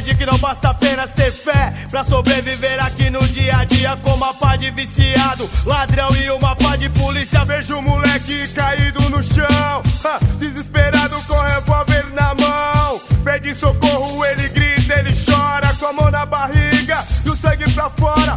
aprendi que não basta apenas ter fé pra sobreviver aqui no dia a dia com uma pá de viciado, ladrão e uma pá de polícia. Vejo o moleque caído no chão, desesperado com revólver na mão. Pede socorro, ele grita, ele chora com a mão na barriga e o sangue pra fora.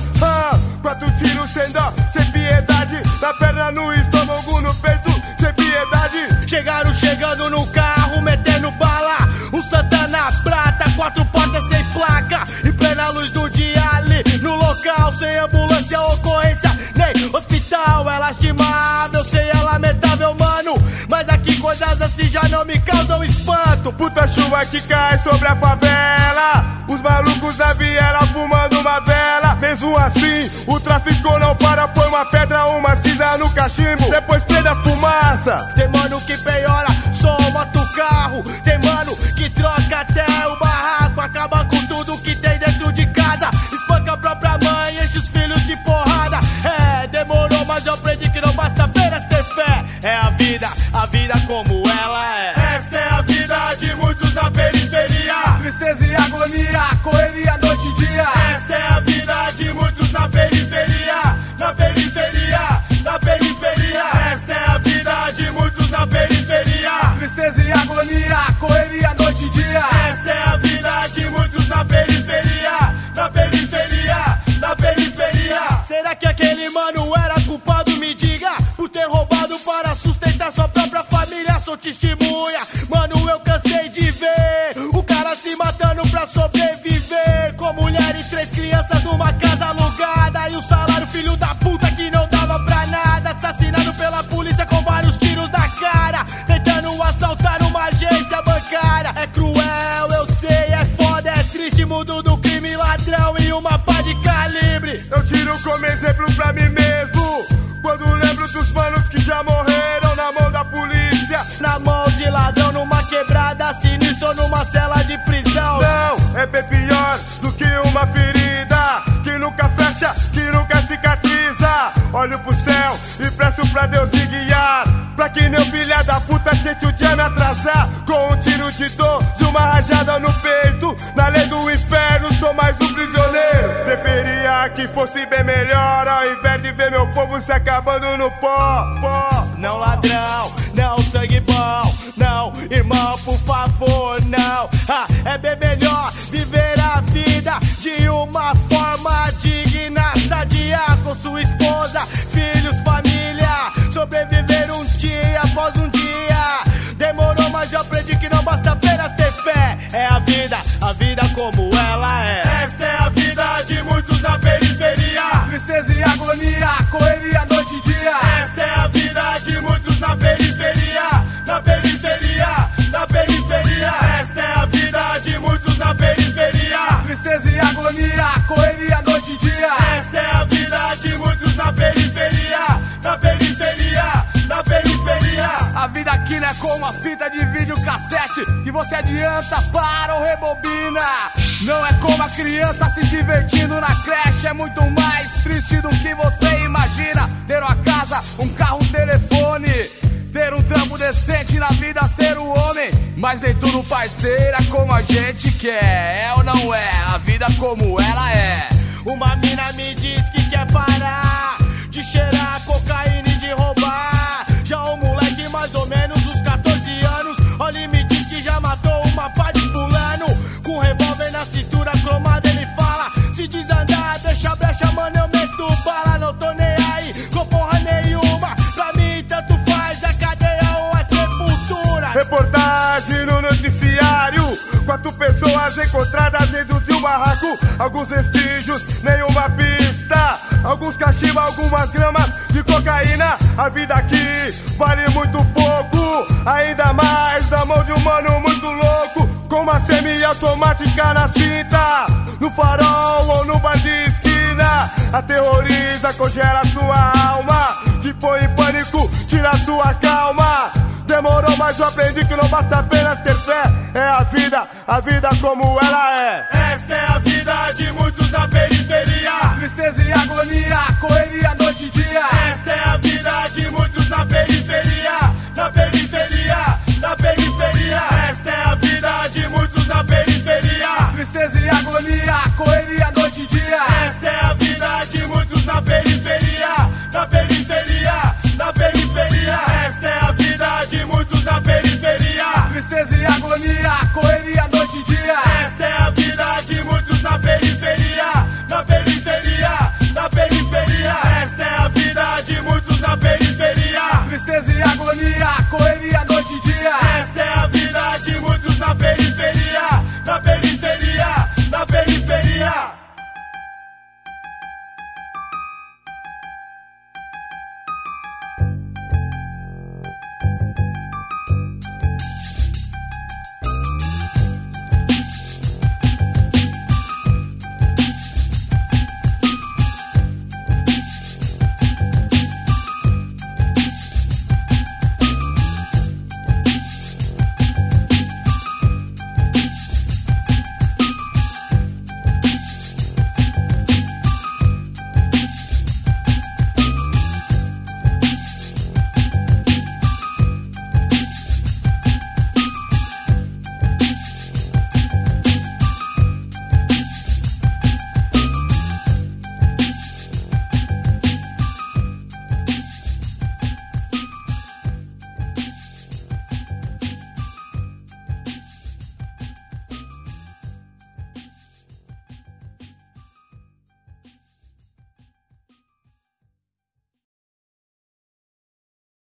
4 tiros sem dó, sem piedade, na perna, no estômago, no peito, sem piedade. Chegaram chegando no carro, metendo bala, um Santana prata, 4 portas sem placa, em plena luz do dia ali no local, sem ambulância, ocorrência, nem hospital. É lastimável, sei, é lamentável, mano, mas aqui coisas assim já não me causam espanto. Puta chuva que cai sobre a favela, os malucos da viela fumando uma vela. Mesmo assim, o tráfico não para, põe uma pedra, uma cinza no cachimbo, depois prende a fumaça. Tem mano que piora, só mata o carro, tem mano que troca até o barraco, acaba com tudo que tem dentro de casa, espanca a própria mãe, enche os filhos de porrada. É, demorou, mas eu aprendi que não basta apenas ter fé. É a vida como ela é. Esta é a vida de muitos na periferia, tristeza e agonia, correria noite e dia. Esta é a vida de muitos na periferia, na periferia, na periferia. Esta é a vida de muitos na periferia, tristeza e agonia, correria noite e dia. Esta é a vida de muitos na periferia, na periferia, na periferia. Será que aquele mano era culpado? Me diga, por ter roubado para sustentar sua própria família. Sou testemunha, mano, eu cansei de ver o cara se matando pra sobreviver, com mulher e 3 crianças numa casa alugada, e o salário filho da puta que não dava pra nada, assassinado pela polícia com vários tiros na cara, tentando assaltar uma agência bancária. É cruel, eu sei, é foda, é triste, mundo do crime, ladrão e uma pá de calibre. Eu tiro como exemplo pra mim mesmo, quando lembro dos manos que já morreram na mão da polícia, na mão de ladrão, numa quebrada sinistra ou numa cela de prisão. Não, é bem pior do que uma ferida que nunca fecha, que nunca cicatriza. Olho pro céu e peço pra Deus me guiar, pra que nem filha da puta tente o dia me atrasar, com um tiro de 12, uma rajada no peito. Na lei do inferno sou mais um prisioneiro. Preferia que fosse bem melhor, ao invés de ver meu povo se acabando no pó. Não ladrão, não sangue bom, não irmão, por favor, não. É bem melhor viver a vida de uma forma digna, sadia com sua esposa, filhos, família, sobreviver um dia após um dia. Demorou, mas eu aprendi que não basta apenas ter fé. É a vida como ela é. Esta é a vida de muitos na periferia, tristeza e agonia, correria noite e dia. Esta é a vida de muitos na periferia, na periferia, na periferia. Esta é a vida de muitos na periferia, tristeza e agonia, correria noite e dia. Esta é a vida de muitos na periferia, na periferia, na periferia. A vida aqui não é como uma fita de vídeo cassete que você adianta, para ou rebobina. Não é como a criança se divertindo na creche, é muito mais triste do que você imagina. Ter uma casa, um carro, um telefone, ter um trampo decente na vida, ser um homem. Mas nem tudo parceira como a gente quer. É ou não é? A vida como ela é. Uma mina me diz que quer parar de cheirar cocaína e de roubar. Já o moleque mais ou menos uns 14 anos, olha e me diz que já matou uma pá de fulano. Com revólver na cintura cromada ele fala, se desandar deixa brecha, mano, eu meto bala. Não tô nem aí com porra nenhuma, pra mim tanto faz, a cadeia ou a sepultura. Reportagem no noticiário, 4 pessoas encontradas dentro de um barraco, alguns vestígios, nenhuma pista, alguns cachimbos, algumas gramas de cocaína. A vida aqui vale muito pouco, ainda mais na mão de um mano muito louco, com uma semi-automática na cinta, no farol ou no bar de esquina. Aterroriza, congela sua alma, te põe em pânico, tira sua calma. Demorou, mas eu aprendi que não basta apenas ter fé. É a vida como ela é. Esta é a vida de muitos